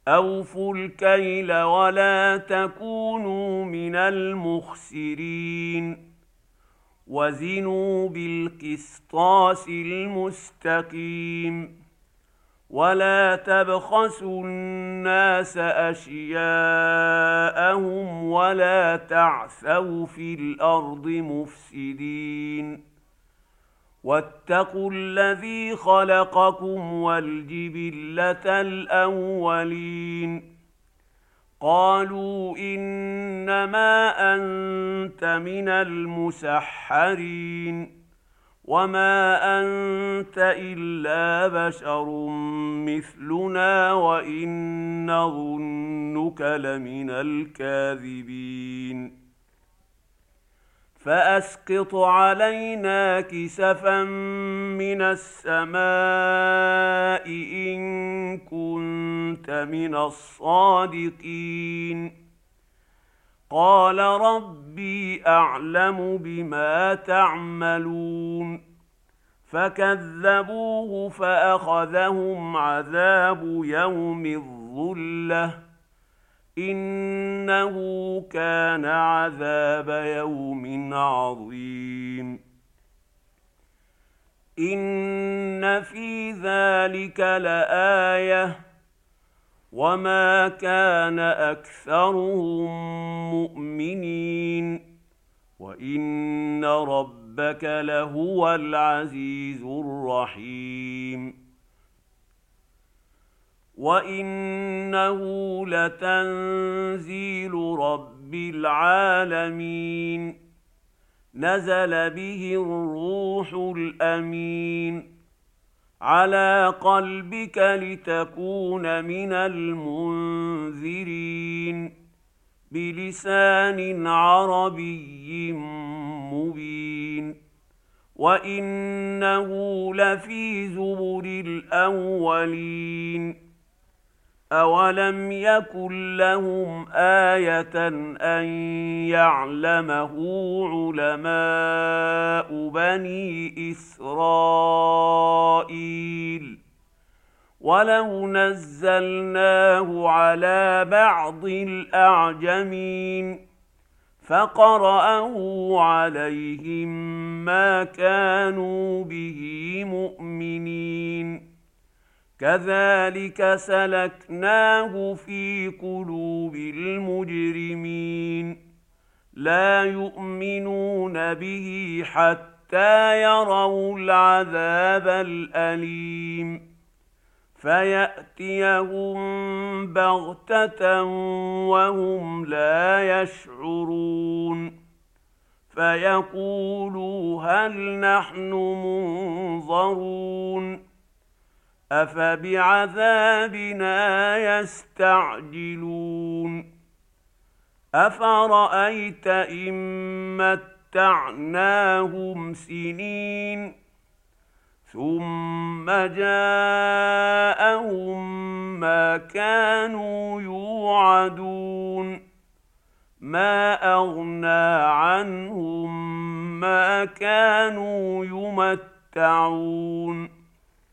أوفوا الكيل ولا تكونوا من المخسرين وزنوا بالقسطاس المستقيم ولا تبخسوا الناس أشياءهم ولا تعثوا في الأرض مفسدين واتقوا الذي خلقكم والجبلة الأولين قالوا إنما أنت من المسحرين وما أنت إلا بشر مثلنا وإن نظنك لمن الكاذبين فأسقط علينا كسفا من السماء إن كنت من الصادقين قال ربي أعلم بما تعملون فكذبوه فأخذهم عذاب يوم الظلة إنه كان عذاب يوم عظيم إن في ذلك لآية وما كان أكثرهم مؤمنين وإن ربك لهو العزيز الرحيم وإنه لتنزيل رب العالمين نزل به الروح الأمين على قلبك لتكون من المنذرين بلسان عربي مبين وإنه لفي زبر الأولين أولم يكن لهم آية أن يعلمه علماء بني إسرائيل ولو نزلناه على بعض الأعجمين فقرأه عليهم ما كانوا به مؤمنين كذلك سلكناه في قلوب المجرمين لا يؤمنون به حتى يروا العذاب الأليم فيأتيهم بغتة وهم لا يشعرون فيقولوا هل نحن منظرون أفبعذابنا يستعجلون أفرأيت إن متعناهم سنين ثم جاءهم ما كانوا يوعدون ما أغنى عنهم ما كانوا يمتعون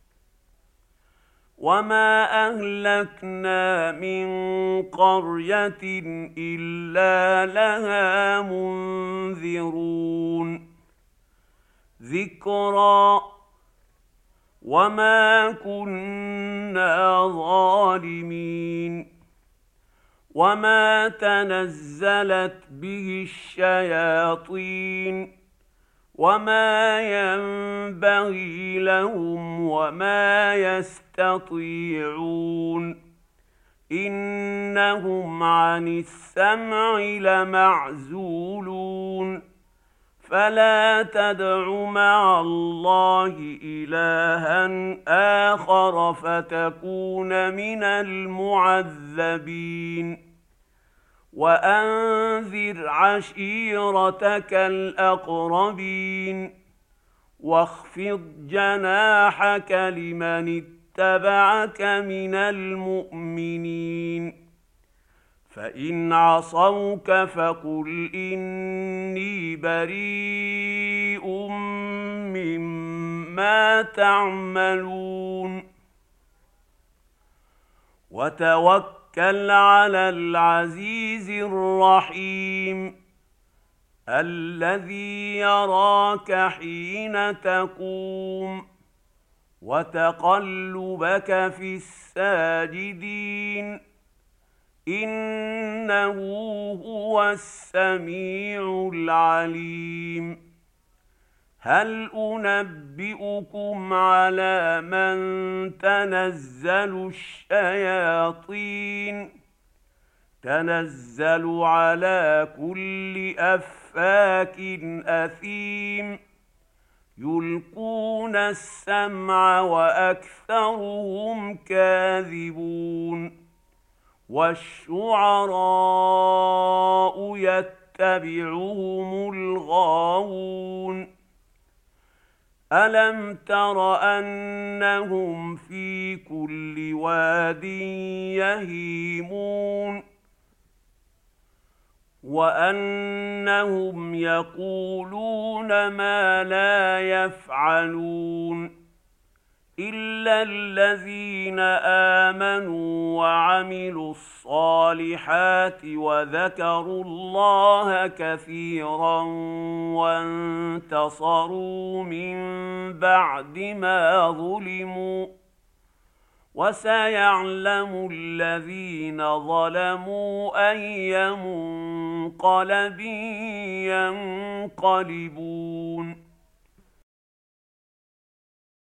وما أهلكنا من قرية إلا لها منذرون ذكرى وما كنا ظالمين وما تنزلت به الشياطين وما ينبغي لهم وما يستطيعون إنهم عن السمع لمعزولون فلا تدع مع الله إلها آخر فتكون من المعذبين وأنذر عشيرتك الأقربين واخفض جناحك لمن اتبعك من المؤمنين فإن عصوك فقل إني بريء مما تعملون وتوكل توكل على العزيز الرحيم الذي يراك حين تقوم وتقلبك في الساجدين إنه هو السميع العليم هل أنبئكم على من تنزل الشياطين تنزل على كل أفاك أثيم يلقون السمع وأكثرهم كاذبون والشعراء يتبعهم الغاوون ألم تر أنهم في كل واد يهيمون وأنهم يقولون ما لا يفعلون إلا الذين آمنوا وعملوا الصالحات وذكروا الله كثيرا وانتصروا من بعد ما ظلموا وسيعلم الذين ظلموا أي منقلب ينقلبون